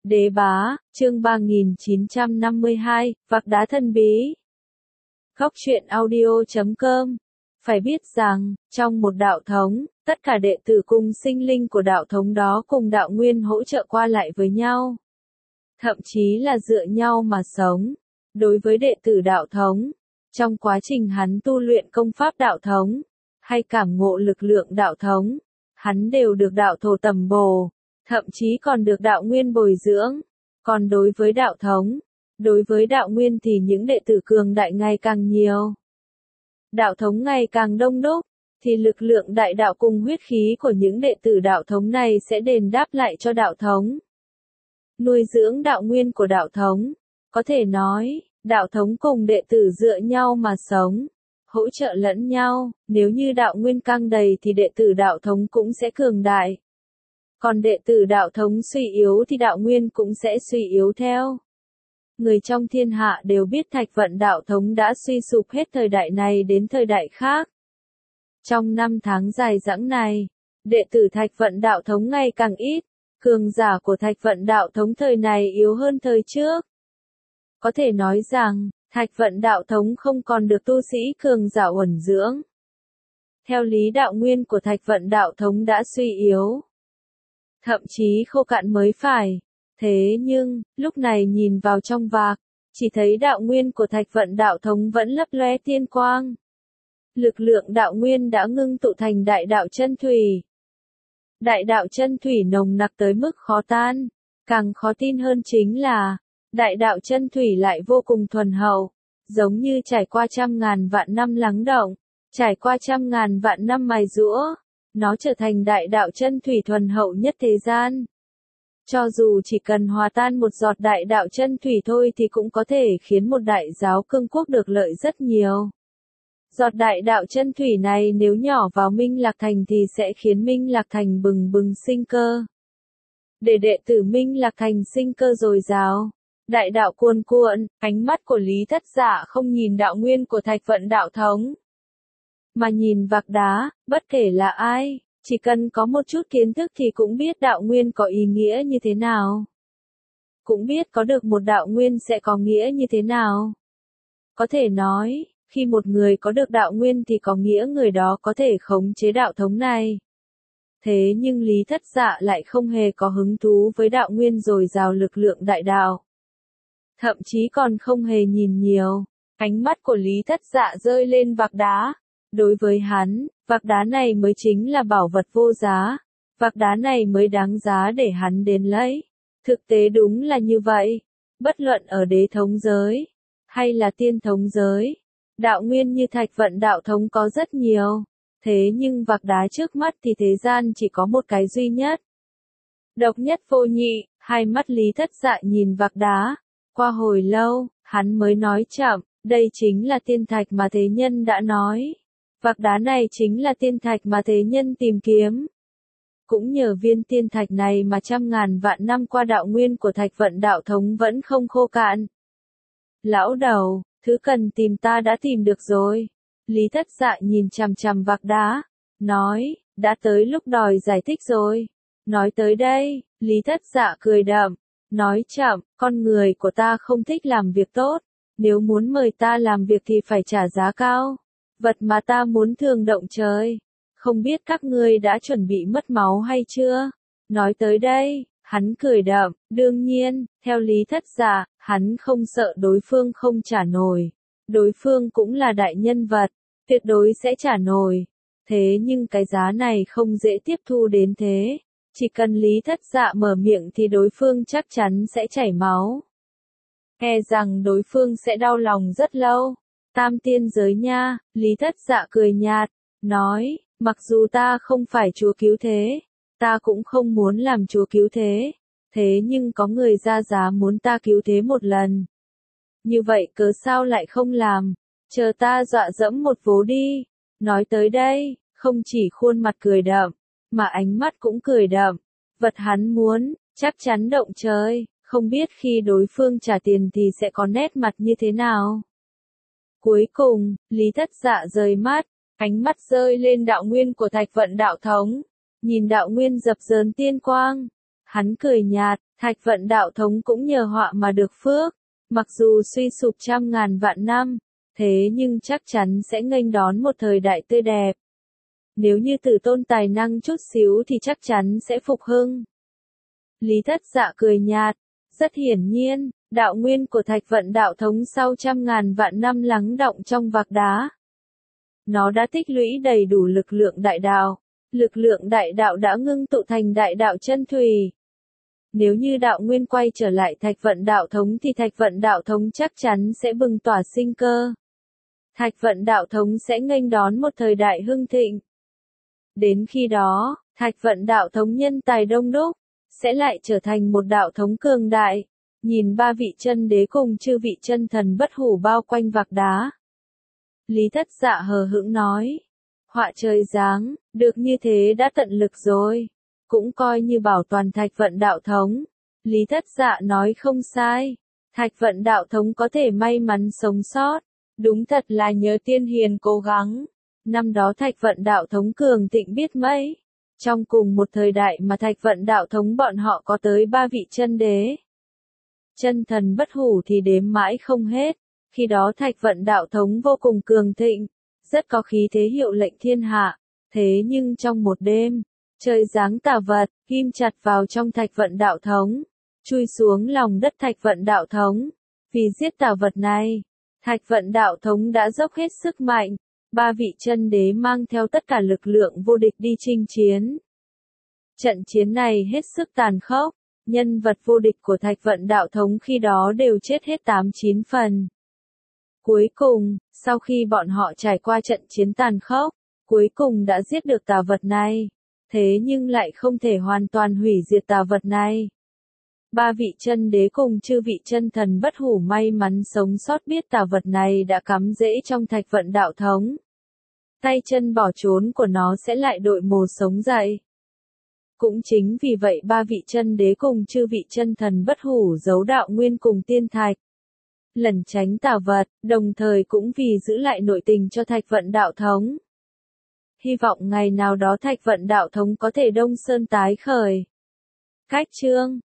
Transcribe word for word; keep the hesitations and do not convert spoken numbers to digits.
Đế bá, chương ba nghìn chín trăm năm mươi hai, vạc đá thần bí. Góc truyện audio chấm com. Phải biết rằng, trong một đạo thống, tất cả đệ tử cùng sinh linh của đạo thống đó cùng đạo nguyên hỗ trợ qua lại với nhau. Thậm chí là dựa nhau mà sống. Đối với đệ tử đạo thống, trong quá trình hắn tu luyện công pháp đạo thống, hay cảm ngộ lực lượng đạo thống, hắn đều được đạo thổ tầm bổ, thậm chí còn được đạo nguyên bồi dưỡng. Còn đối với đạo thống, đối với đạo nguyên thì những đệ tử cường đại ngày càng nhiều. Đạo thống ngày càng đông đúc, thì lực lượng đại đạo cùng huyết khí của những đệ tử đạo thống này sẽ đền đáp lại cho đạo thống. Nuôi dưỡng đạo nguyên của đạo thống, có thể nói, đạo thống cùng đệ tử dựa nhau mà sống, hỗ trợ lẫn nhau, nếu như đạo nguyên căng đầy thì đệ tử đạo thống cũng sẽ cường đại. Còn đệ tử đạo thống suy yếu thì đạo nguyên cũng sẽ suy yếu theo. Người trong thiên hạ đều biết Thạch Vận đạo thống đã suy sụp hết thời đại này đến thời đại khác. Trong năm tháng dài dẳng này, đệ tử Thạch Vận đạo thống ngày càng ít, cường giả của Thạch Vận đạo thống thời này yếu hơn thời trước. Có thể nói rằng, Thạch Vận đạo thống không còn được tu sĩ cường giả uẩn dưỡng. Theo lý đạo nguyên của Thạch Vận đạo thống đã suy yếu. Thậm chí khô cạn mới phải. Thế nhưng, lúc này nhìn vào trong vạc, chỉ thấy đạo nguyên của Thạch Vận đạo thống vẫn lấp lóe tiên quang. Lực lượng đạo nguyên đã ngưng tụ thành đại đạo chân thủy. Đại đạo chân thủy nồng nặc tới mức khó tan. Càng khó tin hơn chính là, đại đạo chân thủy lại vô cùng thuần hậu, giống như trải qua trăm ngàn vạn năm lắng động, trải qua trăm ngàn vạn năm mài giũa, nó trở thành đại đạo chân thủy thuần hậu nhất thế gian. Cho dù chỉ cần hòa tan một giọt đại đạo chân thủy thôi thì cũng có thể khiến một đại giáo cương quốc được lợi rất nhiều. Giọt đại đạo chân thủy này nếu nhỏ vào Minh Lạc Thành thì sẽ khiến Minh Lạc Thành bừng bừng sinh cơ. Để đệ tử Minh Lạc Thành sinh cơ dồi dào, đại đạo cuồn cuộn, ánh mắt của Lý Thất Dạ không nhìn đạo nguyên của Thạch Vận đạo thống, mà nhìn vạc đá, bất kể là ai, chỉ cần có một chút kiến thức thì cũng biết đạo nguyên có ý nghĩa như thế nào. Cũng biết có được một đạo nguyên sẽ có nghĩa như thế nào. Có thể nói, khi một người có được đạo nguyên thì có nghĩa người đó có thể khống chế đạo thống này. Thế nhưng Lý Thất Dạ lại không hề có hứng thú với đạo nguyên dồi dào lực lượng đại đạo. Thậm chí còn không hề nhìn nhiều. Ánh mắt của Lý Thất Dạ rơi lên vạc đá. Đối với hắn, vạc đá này mới chính là bảo vật vô giá. Vạc đá này mới đáng giá để hắn đến lấy. Thực tế đúng là như vậy. Bất luận ở đế thống giới, hay là tiên thống giới, đạo nguyên như Thạch Vận đạo thống có rất nhiều. Thế nhưng vạc đá trước mắt thì thế gian chỉ có một cái duy nhất. Độc nhất vô nhị, hai mắt Lý Thất Dạ nhìn vạc đá. Qua hồi lâu, hắn mới nói chậm, đây chính là tiên thạch mà thế nhân đã nói. Vạc đá này chính là tiên thạch mà thế nhân tìm kiếm. Cũng nhờ viên tiên thạch này mà trăm ngàn vạn năm qua đạo nguyên của Thạch Vận đạo thống vẫn không khô cạn. Lão đầu, thứ cần tìm ta đã tìm được rồi. Lý Thất Dạ nhìn chằm chằm vạc đá, nói, đã tới lúc đòi giải thích rồi. Nói tới đây, Lý Thất Dạ cười đậm, nói chậm, con người của ta không thích làm việc tốt. Nếu muốn mời ta làm việc thì phải trả giá cao. Vật mà ta muốn thường động trời. Không biết các ngươi đã chuẩn bị mất máu hay chưa? Nói tới đây, hắn cười đậm, đương nhiên, theo Lý Thất Dạ, hắn không sợ đối phương không trả nổi. Đối phương cũng là đại nhân vật, tuyệt đối sẽ trả nổi. Thế nhưng cái giá này không dễ tiếp thu đến thế. Chỉ cần Lý Thất Dạ mở miệng thì đối phương chắc chắn sẽ chảy máu. E rằng đối phương sẽ đau lòng rất lâu. Tam tiên giới nha, Lý Thất Dạ cười nhạt, nói, mặc dù ta không phải chúa cứu thế, ta cũng không muốn làm chúa cứu thế, thế nhưng có người ra giá muốn ta cứu thế một lần. Như vậy cớ sao lại không làm, chờ ta dọa dẫm một vố đi. Nói tới đây, không chỉ khuôn mặt cười đậm, mà ánh mắt cũng cười đậm, vật hắn muốn, chắc chắn động trời, không biết khi đối phương trả tiền thì sẽ có nét mặt như thế nào. Cuối cùng, Lý Thất Dạ rời mắt, ánh mắt rơi lên đạo nguyên của Thạch Vận đạo thống, nhìn đạo nguyên dập dờn tiên quang, Hắn cười nhạt, Thạch Vận đạo thống cũng nhờ họa mà được phước, mặc dù suy sụp trăm ngàn vạn năm, thế nhưng chắc chắn sẽ nghênh đón một thời đại tươi đẹp. Nếu như Tử Tôn tài năng chút xíu thì chắc chắn sẽ phục hưng. Lý Thất Dạ cười nhạt, rất hiển nhiên, đạo nguyên của Thạch Vận đạo thống sau trăm ngàn vạn năm lắng đọng trong vạc đá. Nó đã tích lũy đầy đủ lực lượng đại đạo, lực lượng đại đạo đã ngưng tụ thành đại đạo chân thủy. Nếu như đạo nguyên quay trở lại Thạch Vận đạo thống thì Thạch Vận đạo thống chắc chắn sẽ bừng tỏa sinh cơ. Thạch Vận đạo thống sẽ nghênh đón một thời đại hưng thịnh. Đến khi đó, Thạch Vận đạo thống nhân tài đông đúc, sẽ lại trở thành một đạo thống cường đại. Nhìn ba vị chân đế cùng chư vị chân thần bất hủ bao quanh vạc đá. Lý Thất Dạ hờ hững nói, họa trời giáng, được như thế đã tận lực rồi. Cũng coi như bảo toàn Thạch Vận đạo thống. Lý Thất Dạ nói không sai. Thạch Vận đạo thống có thể may mắn sống sót. Đúng thật là nhờ tiên hiền cố gắng. Năm đó Thạch Vận đạo thống cường thịnh biết mấy. Trong cùng một thời đại mà Thạch Vận đạo thống bọn họ có tới ba vị chân đế. Chân thần bất hủ thì đếm mãi không hết. Khi đó Thạch Vận đạo thống vô cùng cường thịnh. Rất có khí thế hiệu lệnh thiên hạ. Thế nhưng trong một đêm, trời giáng tà vật, ghim chặt vào trong Thạch Vận đạo thống, chui xuống lòng đất Thạch Vận đạo thống. Vì giết tà vật này, Thạch Vận đạo thống đã dốc hết sức mạnh, ba vị chân đế mang theo tất cả lực lượng vô địch đi chinh chiến. Trận chiến này hết sức tàn khốc, nhân vật vô địch của Thạch Vận đạo thống khi đó đều chết hết tám chín phần. Cuối cùng, sau khi bọn họ trải qua trận chiến tàn khốc, cuối cùng đã giết được tà vật này. Thế nhưng lại không thể hoàn toàn hủy diệt tà vật này. Ba vị chân đế cùng chư vị chân thần bất hủ may mắn sống sót biết tà vật này đã cắm rễ trong Thạch Vận đạo thống. Tay chân bỏ trốn của nó sẽ lại đội mồ sống dậy. Cũng chính vì vậy ba vị chân đế cùng chư vị chân thần bất hủ giấu đạo nguyên cùng tiên thạch. Lẩn tránh tà vật, đồng thời cũng vì giữ lại nội tình cho Thạch Vận đạo thống. Hy vọng ngày nào đó Thạch Vận đạo thống có thể đông sơn tái khởi. Cách chương